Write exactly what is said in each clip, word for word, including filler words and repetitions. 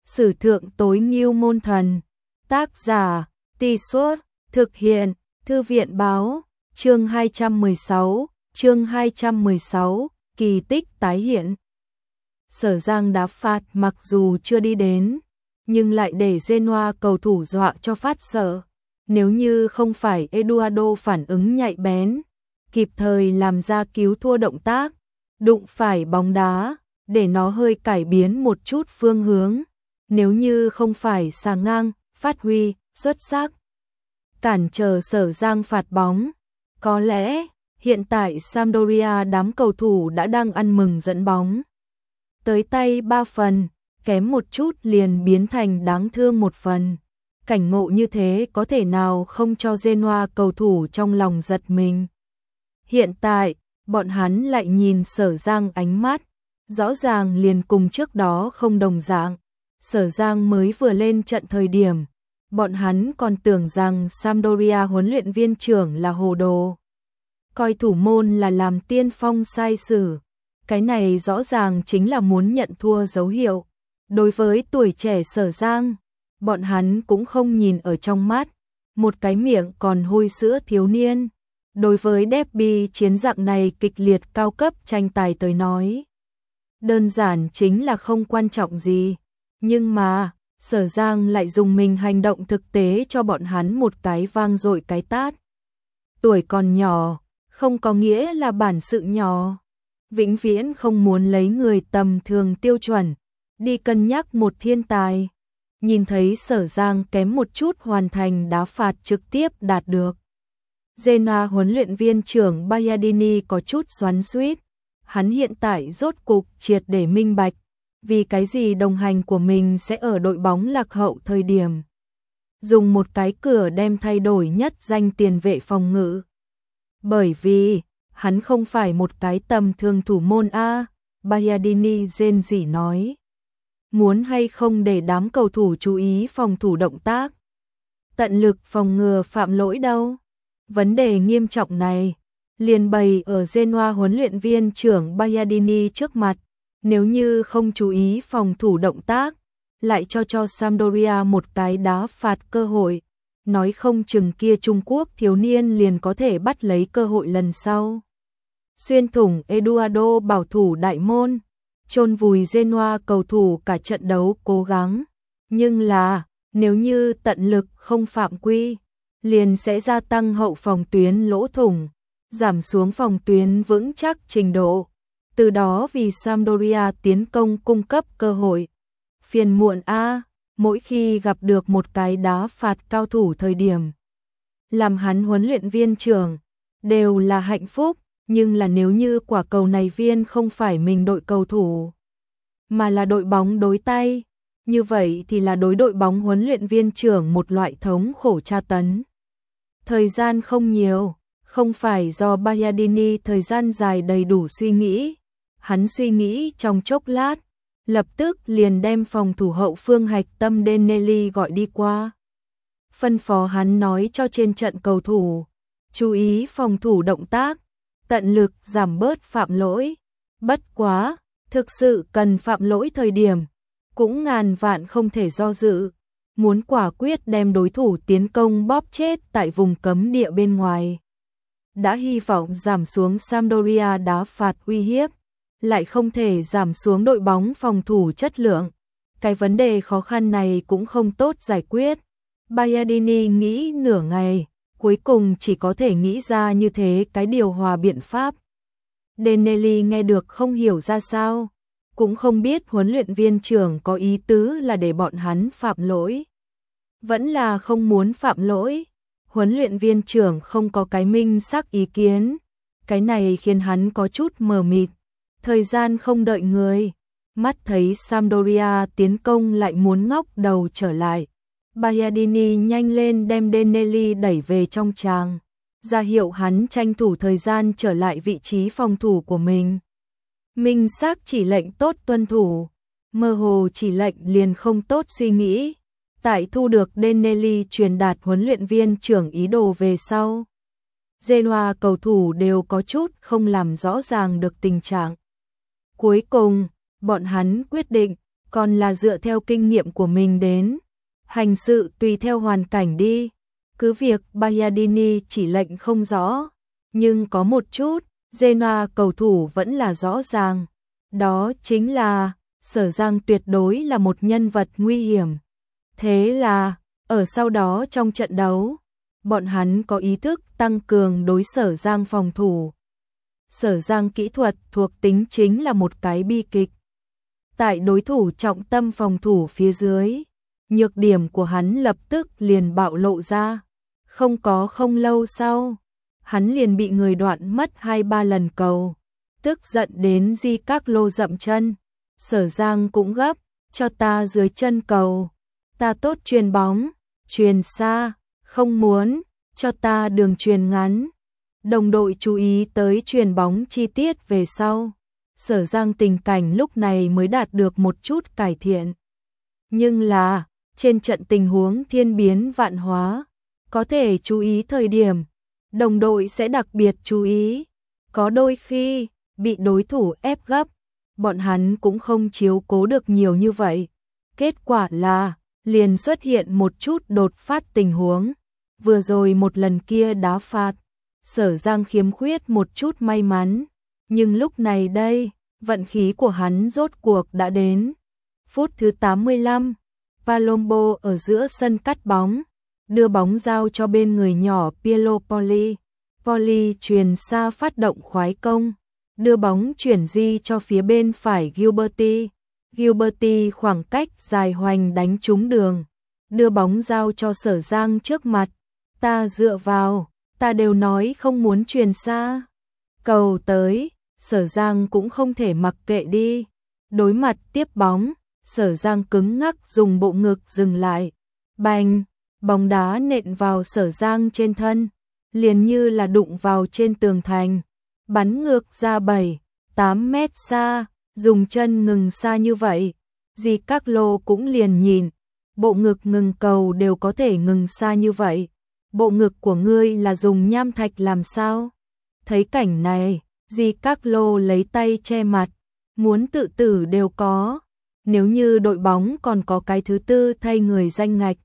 Sử thượng tối ngưu môn thần. Tác giả, Tì Suốt, thực hiện, Thư viện báo, chương hai trăm mười sáu, chương hai trăm mười sáu, kỳ tích tái hiện. Sở Giang đá phạt mặc dù chưa đi đến, nhưng lại để Genoa cầu thủ dọa cho phát sợ. Nếu như không phải Eduardo phản ứng nhạy bén, kịp thời làm ra cứu thua động tác, đụng phải bóng đá, để nó hơi cải biến một chút phương hướng. Nếu như không phải xà ngang, phát huy, xuất sắc, cản trở Sở Giang phạt bóng, có lẽ hiện tại Sampdoria đám cầu thủ đã đang ăn mừng dẫn bóng tới tay ba phần, kém một chút liền biến thành đáng thương một phần. Cảnh ngộ như thế có thể nào không cho Genoa cầu thủ trong lòng giật mình. Hiện tại, bọn hắn lại nhìn Sở Giang ánh mắt, rõ ràng liền cùng trước đó không đồng dạng. Sở Giang mới vừa lên trận thời điểm, bọn hắn còn tưởng rằng Sampdoria huấn luyện viên trưởng là hồ đồ, coi thủ môn là làm tiên phong sai sử. Cái này rõ ràng chính là muốn nhận thua dấu hiệu. Đối với tuổi trẻ Sở Giang, bọn hắn cũng không nhìn ở trong mắt, một cái miệng còn hôi sữa thiếu niên. Đối với derby chiến dạng này kịch liệt cao cấp tranh tài tới nói, đơn giản chính là không quan trọng gì. Nhưng mà, Sở Giang lại dùng mình hành động thực tế cho bọn hắn một cái vang dội cái tát. Tuổi còn nhỏ, không có nghĩa là bản sự nhỏ. Vĩnh viễn không muốn lấy người tầm thường tiêu chuẩn, đi cân nhắc một thiên tài. Nhìn thấy Sở Giang kém một chút hoàn thành đá phạt trực tiếp đạt được. Genoa huấn luyện viên trưởng Bayardini có chút xoắn xuýt. Hắn hiện tại rốt cục triệt để minh bạch, vì cái gì đồng hành của mình sẽ ở đội bóng lạc hậu thời điểm dùng một cái cửa đem thay đổi nhất danh tiền vệ phòng ngự. Bởi vì hắn không phải một cái tầm thường thủ môn A, Bayardini rên rỉ nói. Muốn hay không để đám cầu thủ chú ý phòng thủ động tác, tận lực phòng ngừa phạm lỗi đâu. Vấn đề nghiêm trọng này liền bày ở Genoa huấn luyện viên trưởng Bayardini trước mặt. Nếu như không chú ý phòng thủ động tác, lại cho cho Sampdoria một cái đá phạt cơ hội, nói không chừng kia Trung Quốc thiếu niên liền có thể bắt lấy cơ hội lần sau. Xuyên thủng Eduardo bảo thủ đại môn, chôn vùi Genoa cầu thủ cả trận đấu cố gắng. Nhưng là, nếu như tận lực không phạm quy, liền sẽ gia tăng hậu phòng tuyến lỗ thủng, giảm xuống phòng tuyến vững chắc trình độ. Từ đó vì Sampdoria tiến công cung cấp cơ hội. Phiền muộn A, mỗi khi gặp được một cái đá phạt cao thủ thời điểm, làm hắn huấn luyện viên trưởng, đều là hạnh phúc. Nhưng là nếu như quả cầu này viên không phải mình đội cầu thủ, mà là đội bóng đối tay, như vậy thì là đối đội bóng huấn luyện viên trưởng một loại thống khổ tra tấn. Thời gian không nhiều, không phải do Bayardini thời gian dài đầy đủ suy nghĩ. Hắn suy nghĩ trong chốc lát, lập tức liền đem phòng thủ hậu phương hạch tâm Dennelly gọi đi qua. Phân phó hắn nói cho trên trận cầu thủ, chú ý phòng thủ động tác, tận lực giảm bớt phạm lỗi. Bất quá, thực sự cần phạm lỗi thời điểm, cũng ngàn vạn không thể do dự. Muốn quả quyết đem đối thủ tiến công bóp chết tại vùng cấm địa bên ngoài. Đã hy vọng giảm xuống Sampdoria đá phạt uy hiếp, lại không thể giảm xuống đội bóng phòng thủ chất lượng. Cái vấn đề khó khăn này cũng không tốt giải quyết. Bayardini nghĩ nửa ngày, cuối cùng chỉ có thể nghĩ ra như thế cái điều hòa biện pháp. Dennelly nghe được không hiểu ra sao, cũng không biết huấn luyện viên trưởng có ý tứ là để bọn hắn phạm lỗi, vẫn là không muốn phạm lỗi. Huấn luyện viên trưởng không có cái minh xác ý kiến, cái này khiến hắn có chút mờ mịt. Thời gian không đợi người, mắt thấy Sampdoria tiến công lại muốn ngóc đầu trở lại. Bayardini nhanh lên đem Dennelly đẩy về trong tràng, ra hiệu hắn tranh thủ thời gian trở lại vị trí phòng thủ của mình. Minh xác chỉ lệnh tốt tuân thủ, mơ hồ chỉ lệnh liền không tốt suy nghĩ. Tại thu được Dennelly truyền đạt huấn luyện viên trưởng ý đồ về sau, Genoa cầu thủ đều có chút không làm rõ ràng được tình trạng. Cuối cùng, bọn hắn quyết định còn là dựa theo kinh nghiệm của mình đến. Hành sự tùy theo hoàn cảnh đi. Cứ việc Bayadini chỉ lệnh không rõ, nhưng có một chút, Genoa cầu thủ vẫn là rõ ràng. Đó chính là, Sở Giang tuyệt đối là một nhân vật nguy hiểm. Thế là, ở sau đó trong trận đấu, bọn hắn có ý thức tăng cường đối Sở Giang phòng thủ. Sở Giang kỹ thuật thuộc tính chính là một cái bi kịch. Tại đối thủ trọng tâm phòng thủ phía dưới, nhược điểm của hắn lập tức liền bạo lộ ra. Không có không lâu sau, hắn liền bị người đoạn mất hai ba lần cầu. Tức giận đến Di Các Lô dậm chân. Sở Giang cũng gấp, cho ta dưới chân cầu. Ta tốt chuyền bóng, chuyền xa, không muốn, cho ta đường chuyền ngắn. Đồng đội chú ý tới chuyền bóng chi tiết về sau. Sở Giang tình cảnh lúc này mới đạt được một chút cải thiện. Nhưng là, trên trận tình huống thiên biến vạn hóa, có thể chú ý thời điểm, đồng đội sẽ đặc biệt chú ý. Có đôi khi, bị đối thủ ép gấp, bọn hắn cũng không chiếu cố được nhiều như vậy. Kết quả là, liền xuất hiện một chút đột phát tình huống. Vừa rồi một lần kia đá phạt, Sở Giang khiếm khuyết một chút may mắn. Nhưng lúc này đây, vận khí của hắn rốt cuộc đã đến. Phút thứ tám mươi lăm, Palombo ở giữa sân cắt bóng, đưa bóng giao cho bên người nhỏ Piero Poli. Poli chuyền xa phát động khoái công, đưa bóng chuyển di cho phía bên phải Gilberti. Gilberti khoảng cách dài hoành đánh trúng đường, đưa bóng giao cho Sở Giang trước mặt. Ta dựa vào, ta đều nói không muốn chuyền xa. Cầu tới, Sở Giang cũng không thể mặc kệ đi. Đối mặt tiếp bóng, Sở Giang cứng ngắc dùng bộ ngực dừng lại. Bành, bóng đá nện vào Sở Giang trên thân, liền như là đụng vào trên tường thành, bắn ngược ra bảy, tám mét xa, dùng chân ngừng xa như vậy. Di Các Lô cũng liền nhìn, bộ ngực ngừng cầu đều có thể ngừng xa như vậy. Bộ ngực của ngươi là dùng nham thạch làm sao? Thấy cảnh này, Di Các Lô lấy tay che mặt, muốn tự tử đều có. Nếu như đội bóng còn có cái thứ tư thay người danh ngạch,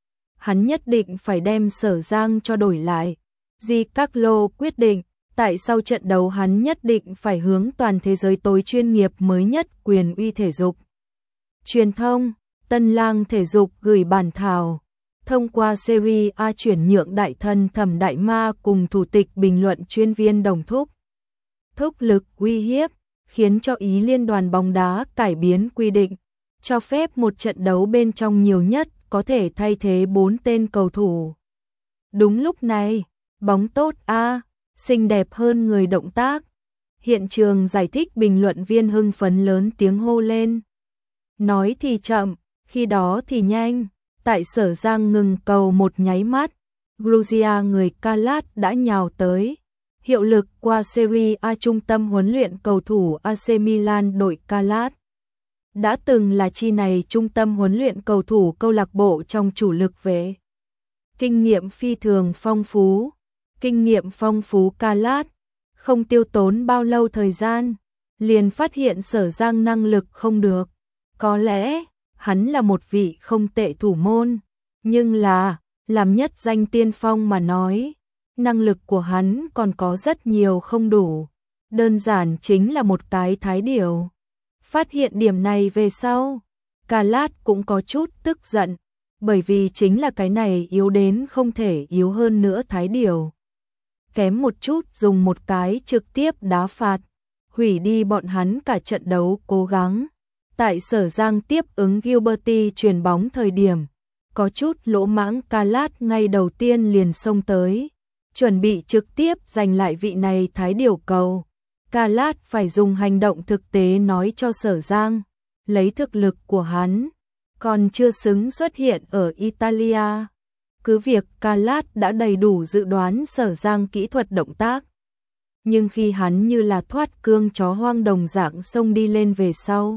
hắn nhất định phải đem Sở Giang cho đổi lại. Di Các Lô quyết định, tại sau trận đấu hắn nhất định phải hướng toàn thế giới tối chuyên nghiệp mới nhất quyền uy thể dục. Truyền thông, Tân Lang thể dục gửi bản thảo, thông qua Serie A chuyển nhượng đại thân Thẩm Đại Ma cùng thủ tịch bình luận chuyên viên Đồng Thúc. Thúc lực uy hiếp, khiến cho Ý Liên đoàn bóng đá cải biến quy định, cho phép một trận đấu bên trong nhiều nhất có thể thay thế bốn tên cầu thủ. Đúng lúc này, bóng tốt a, xinh đẹp hơn người động tác. Hiện trường giải thích bình luận viên hưng phấn lớn tiếng hô lên. Nói thì chậm, khi đó thì nhanh. Tại Sở Giang ngừng cầu một nháy mắt, Georgia người Kalat đã nhào tới. Hiệu lực qua Serie A trung tâm huấn luyện cầu thủ a xê Milan đội Kalat. Đã từng là chi này trung tâm huấn luyện cầu thủ câu lạc bộ trong chủ lực về. Kinh nghiệm phi thường phong phú. Kinh nghiệm phong phú Kalat, không tiêu tốn bao lâu thời gian, liền phát hiện Sở Giang năng lực không được. Có lẽ, hắn là một vị không tệ thủ môn, nhưng là, làm nhất danh tiên phong mà nói, năng lực của hắn còn có rất nhiều không đủ. Đơn giản chính là một cái thái điểu. Phát hiện điểm này về sau, Kalat cũng có chút tức giận, bởi vì chính là cái này yếu đến không thể yếu hơn nữa thái điểu. Kém một chút dùng một cái trực tiếp đá phạt, hủy đi bọn hắn cả trận đấu cố gắng. Tại Sở Giang tiếp ứng Gilberti chuyền bóng thời điểm, có chút lỗ mãng Kalat ngay đầu tiên liền xông tới, chuẩn bị trực tiếp giành lại vị này thái điểu cầu. Kalat phải dùng hành động thực tế nói cho Sở Giang, lấy thực lực của hắn, còn chưa xứng xuất hiện ở Italia. Cứ việc Kalat đã đầy đủ dự đoán Sở Giang kỹ thuật động tác, nhưng khi hắn như là thoát cương chó hoang đồng dạng xông đi lên về sau,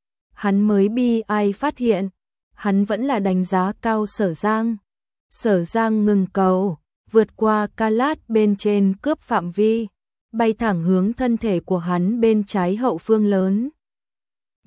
hắn mới bi ai phát hiện, hắn vẫn là đánh giá cao Sở Giang. Sở Giang ngừng cầu, vượt qua Kalat bên trên cướp phạm vi, bay thẳng hướng thân thể của hắn bên trái hậu phương lớn.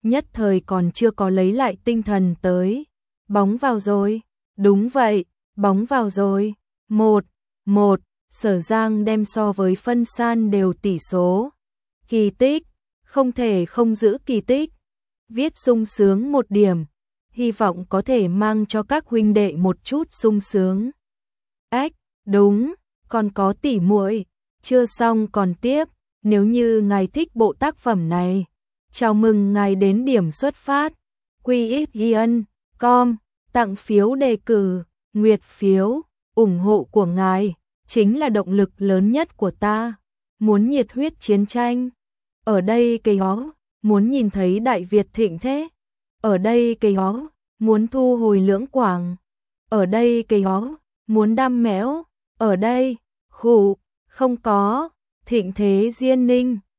nhất thời còn chưa có lấy lại tinh thần tới. Bóng vào rồi, đúng vậy, bóng vào rồi, một, một, Sở Giang đem so với phân san đều tỷ số. Kỳ tích, không thể không giữ kỳ tích. Viết sung sướng một điểm, hy vọng có thể mang cho các huynh đệ một chút sung sướng. Ách, đúng, còn có tỉ muội, chưa xong còn tiếp, nếu như ngài thích bộ tác phẩm này, chào mừng ngài đến điểm xuất phát, quy ích yên, com, tặng phiếu đề cử, nguyệt phiếu, ủng hộ của ngài, chính là động lực lớn nhất của ta, muốn nhiệt huyết chiến tranh, ở đây cây ó, muốn nhìn thấy Đại Việt thịnh thế, ở đây cây ó, muốn thu hồi Lưỡng Quảng, ở đây cây ó, muốn đam mẽo, ở đây, khủ, không có, thịnh thế Diên Ninh.